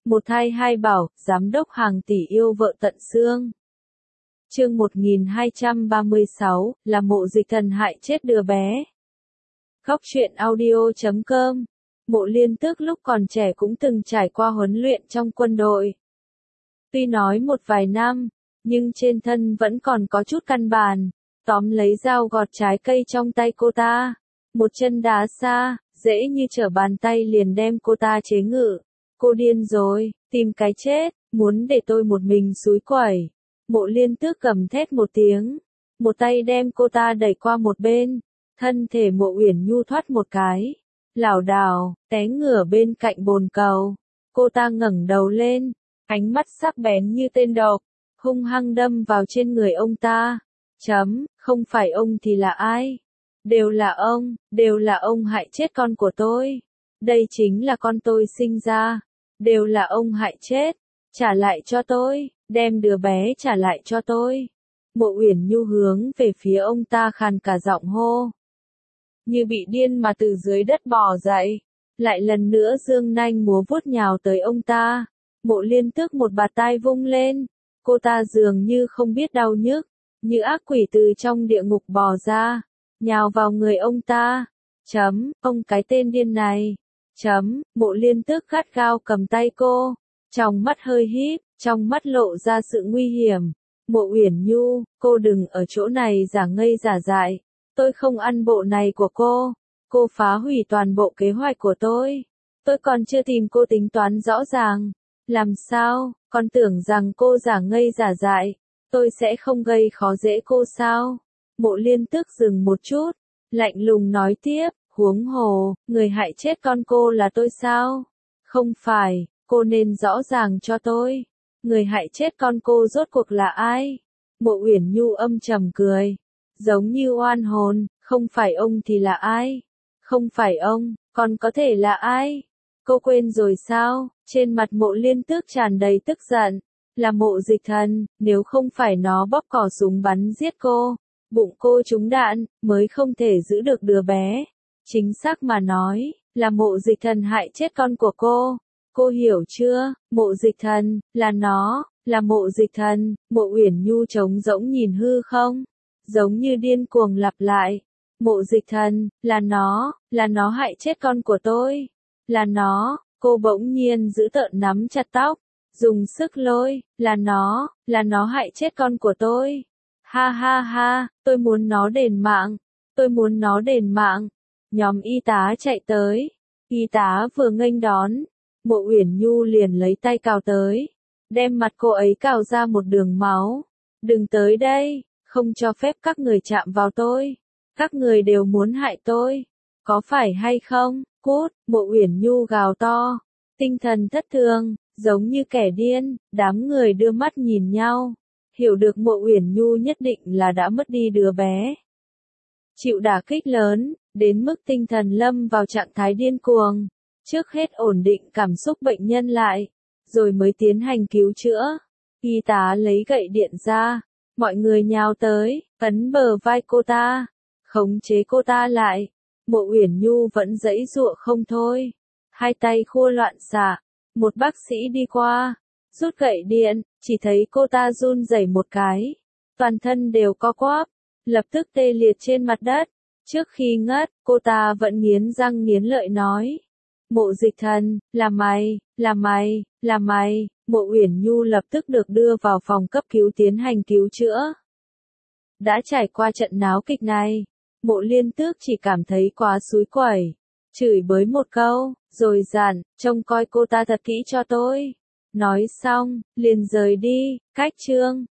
Một thai hai bảo, giám đốc hàng tỷ yêu vợ tận xương. Chương 1236, là Mộ Dịch Thần hại chết đứa bé. Góc truyện audio.com. Mộ Liên Tước lúc còn trẻ cũng từng trải qua huấn luyện trong quân đội. Tuy nói một vài năm, nhưng trên thân vẫn còn có chút căn bản. Tóm lấy dao gọt trái cây trong tay cô ta, một chân đá xa, dễ như trở bàn tay liền đem cô ta chế ngự. Cô điên rồi, tìm cái chết, muốn để tôi một mình xúi quẩy. Mộ Liên Tước gầm thét một tiếng, một tay đem cô ta đẩy qua một bên, thân thể Mộ Uyển Nhu thoát một cái, lảo đảo, té ngửa bên cạnh bồn cầu. Cô ta ngẩng đầu lên, ánh mắt sắc bén như tên độc, hung hăng đâm vào trên người ông ta. Không phải ông thì là ai? Đều là ông hại chết con của tôi. Đây chính là con tôi sinh ra. Đều là ông hại chết. Trả lại cho tôi, đem đứa bé trả lại cho tôi. Mộ Uyển Nhu hướng về phía ông ta khàn cả giọng hô. Như bị điên mà từ dưới đất bò dậy. Lại lần nữa dương nanh múa vuốt nhào tới ông ta. Mộ Liên Tước một bạt tai vung lên. Cô ta dường như không biết đau nhức, như ác quỷ từ trong địa ngục bò ra, nhào vào người ông ta. Ông cái tên điên này. Mộ Liên Tước gắt gao cầm tay cô, trong mắt hơi híp, trong mắt lộ ra sự nguy hiểm. Mộ Uyển Nhu, cô đừng ở chỗ này giả ngây giả dại. Tôi không ăn bộ này của cô. Cô phá hủy toàn bộ kế hoạch của tôi. Tôi còn chưa tìm cô tính toán rõ ràng. Làm sao, con tưởng rằng cô giả ngây giả dại, tôi sẽ không gây khó dễ cô sao? Mộ Liên Tước dừng một chút, lạnh lùng nói tiếp, huống hồ, người hại chết con cô là tôi sao? Không phải, cô nên rõ ràng cho tôi. Người hại chết con cô rốt cuộc là ai? Mộ Uyển Nhu âm trầm cười, giống như oan hồn, không phải ông thì là ai? Không phải ông, còn có thể là ai? Cô quên rồi sao? Trên mặt Mộ Liên Tước tràn đầy tức giận. Là Mộ Dịch Thần, nếu không phải nó bóp cò súng bắn giết cô, bụng cô trúng đạn, mới không thể giữ được đứa bé. Chính xác mà nói, là Mộ Dịch Thần hại chết con của cô. Cô hiểu chưa? Mộ Dịch Thần, là nó, là Mộ Dịch Thần. Mộ Uyển Nhu trống rỗng nhìn hư không, giống như điên cuồng lặp lại. Mộ Dịch Thần, là nó hại chết con của tôi. Là nó. Cô bỗng nhiên giữ tợn nắm chặt tóc, dùng sức lôi, là nó hại chết con của tôi. Ha ha ha, tôi muốn nó đền mạng, tôi muốn nó đền mạng. Nhóm y tá chạy tới, y tá vừa nghênh đón, Mộ Uyển Nhu liền lấy tay cào tới, đem mặt cô ấy cào ra một đường máu. Đừng tới đây, không cho phép các người chạm vào tôi, các người đều muốn hại tôi, có phải hay không? Cút, Mộ Uyển Nhu gào to, tinh thần thất thường, giống như kẻ điên. Đám người đưa mắt nhìn nhau, hiểu được Mộ Uyển Nhu nhất định là đã mất đi đứa bé. Chịu đả kích lớn, đến mức tinh thần lâm vào trạng thái điên cuồng. Trước hết ổn định cảm xúc bệnh nhân lại, rồi mới tiến hành cứu chữa. Y tá lấy gậy điện ra, mọi người nhào tới, ấn bờ vai cô ta, khống chế cô ta lại. Mộ Uyển Nhu vẫn giãy giụa không thôi, hai tay khua loạn xạ. Một bác sĩ đi qua, rút gậy điện, chỉ thấy cô ta run rẩy một cái, toàn thân đều co quắp, lập tức tê liệt trên mặt đất. Trước khi ngất, cô ta vẫn nghiến răng nghiến lợi nói: Mộ Dịch Thần, là mày, là mày, là mày. Mộ Uyển Nhu lập tức được đưa vào phòng cấp cứu tiến hành cứu chữa. Đã trải qua trận náo kịch này, Mộ Liên Tước chỉ cảm thấy quá xúi quẩy, chửi bới một câu, rồi dặn, trông coi cô ta thật kỹ cho tôi. Nói xong, liền rời đi. Cách chương